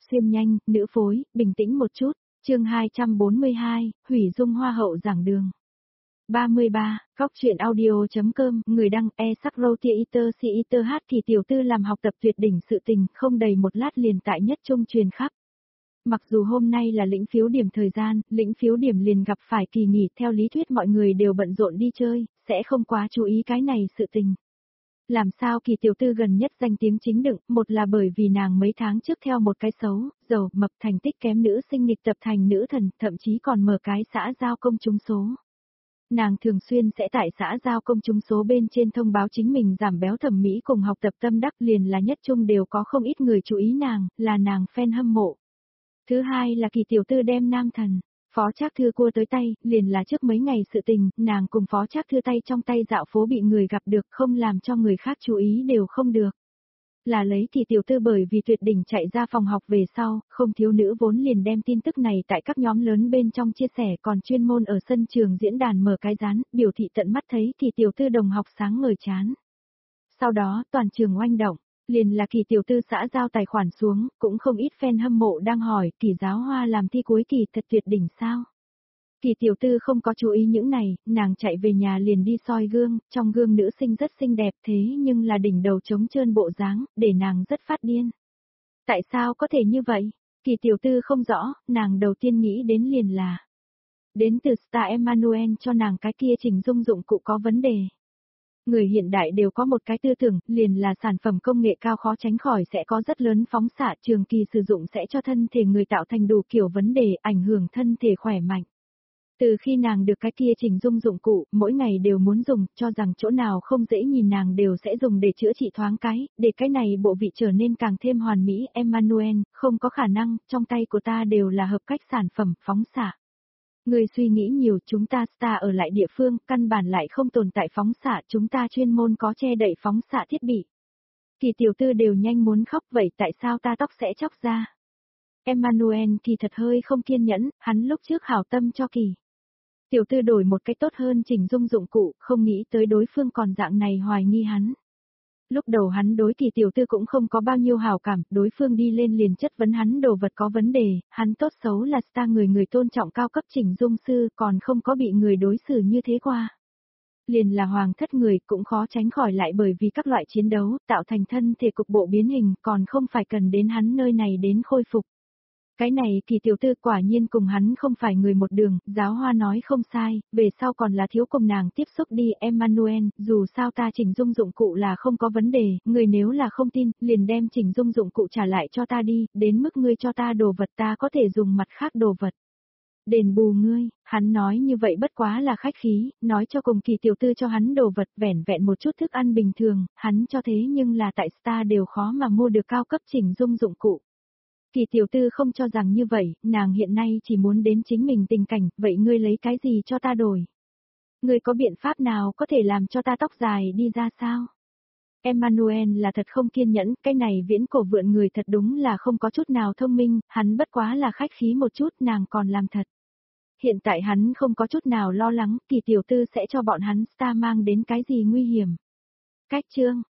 Xuyên nhanh, nữ phối, bình tĩnh một chút. Chương 242, hủy dung hoa hậu giảng đường. 33, góc truyện audio.com, người đăng sắc roti iter si iter hát thì tiểu tư làm học tập tuyệt đỉnh sự tình, không đầy một lát liền tại nhất trung truyền khắp. Mặc dù hôm nay là lĩnh phiếu điểm thời gian, lĩnh phiếu điểm liền gặp phải kỳ nghỉ, theo lý thuyết mọi người đều bận rộn đi chơi, sẽ không quá chú ý cái này sự tình. Làm sao kỳ tiểu tư gần nhất danh tiếng chính đựng, một là bởi vì nàng mấy tháng trước theo một cái xấu, giàu, mập thành tích kém nữ sinh nghịch tập thành nữ thần, thậm chí còn mở cái xã giao công chúng số. Nàng thường xuyên sẽ tại xã giao công chúng số bên trên thông báo chính mình giảm béo thẩm mỹ cùng học tập tâm đắc, liền là nhất trung đều có không ít người chú ý nàng, là nàng fan hâm mộ. Thứ hai là kỳ tiểu tư đem nam thần, Phó Trác Thư cua tới tay, liền là trước mấy ngày sự tình, nàng cùng Phó Trác Thư tay trong tay dạo phố bị người gặp được, không làm cho người khác chú ý đều không được. Là lấy thì tiểu tư bởi vì tuyệt đỉnh chạy ra phòng học về sau, không thiếu nữ vốn liền đem tin tức này tại các nhóm lớn bên trong chia sẻ, còn chuyên môn ở sân trường diễn đàn mở cái dán, biểu thị tận mắt thấy thì tiểu tư đồng học sáng ngời chán. Sau đó, toàn trường oanh động. Liền là kỳ tiểu tư xã giao tài khoản xuống, cũng không ít fan hâm mộ đang hỏi, kỳ giáo hoa làm thi cuối kỳ thật tuyệt đỉnh sao? Kỳ tiểu tư không có chú ý những này, nàng chạy về nhà liền đi soi gương, trong gương nữ sinh rất xinh đẹp thế nhưng là đỉnh đầu trống trơn bộ dáng, để nàng rất phát điên. Tại sao có thể như vậy? Kỳ tiểu tư không rõ, nàng đầu tiên nghĩ đến liền là đến từ Star Emmanuel cho nàng cái kia chỉnh dung dụng cụ có vấn đề. Người hiện đại đều có một cái tư tưởng, liền là sản phẩm công nghệ cao khó tránh khỏi sẽ có rất lớn phóng xạ, trường kỳ sử dụng sẽ cho thân thể người tạo thành đủ kiểu vấn đề, ảnh hưởng thân thể khỏe mạnh. Từ khi nàng được cái kia chỉnh dung dụng cụ, mỗi ngày đều muốn dùng, cho rằng chỗ nào không dễ nhìn nàng đều sẽ dùng để chữa trị thoáng cái, để cái này bộ vị trở nên càng thêm hoàn mỹ. Emmanuel, không có khả năng, trong tay của ta đều là hợp cách sản phẩm, phóng xạ. Người suy nghĩ nhiều, chúng ta Star ở lại địa phương, căn bản lại không tồn tại phóng xạ, chúng ta chuyên môn có che đậy phóng xạ thiết bị. Kỳ tiểu tư đều nhanh muốn khóc, vậy tại sao ta tóc sẽ chóc ra? Emmanuel kỳ thật hơi không kiên nhẫn, hắn lúc trước hảo tâm cho kỳ tiểu tư đổi một cái tốt hơn chỉnh dung dụng cụ, không nghĩ tới đối phương còn dạng này hoài nghi hắn. Lúc đầu hắn đối kỳ tiểu tư cũng không có bao nhiêu hảo cảm, đối phương đi lên liền chất vấn hắn đồ vật có vấn đề, hắn tốt xấu là Star người tôn trọng cao cấp chỉnh dung sư, còn không có bị người đối xử như thế qua. Liền là hoàng thất người cũng khó tránh khỏi lại bởi vì các loại chiến đấu, tạo thành thân thể cục bộ biến hình, còn không phải cần đến hắn nơi này đến khôi phục. Cái này kỳ tiểu tư quả nhiên cùng hắn không phải người một đường, giáo hoa nói không sai, về sau còn là thiếu cùng nàng tiếp xúc đi. Emmanuel, dù sao ta chỉnh dung dụng cụ là không có vấn đề, người nếu là không tin, liền đem chỉnh dung dụng cụ trả lại cho ta đi, đến mức ngươi cho ta đồ vật ta có thể dùng mặt khác đồ vật. Đền bù ngươi, hắn nói như vậy bất quá là khách khí, nói cho cùng kỳ tiểu tư cho hắn đồ vật vẻn vẹn một chút thức ăn bình thường, hắn cho thế nhưng là tại Star đều khó mà mua được cao cấp chỉnh dung dụng cụ. Kỳ tiểu tư không cho rằng như vậy, nàng hiện nay chỉ muốn đến chính mình tình cảnh, vậy ngươi lấy cái gì cho ta đổi? Ngươi có biện pháp nào có thể làm cho ta tóc dài đi ra sao? Emmanuel là thật không kiên nhẫn, cái này viễn cổ vượn người thật đúng là không có chút nào thông minh, hắn bất quá là khách khí một chút, nàng còn làm thật. Hiện tại hắn không có chút nào lo lắng, kỳ tiểu tư sẽ cho bọn hắn Star mang đến cái gì nguy hiểm. Cách chương,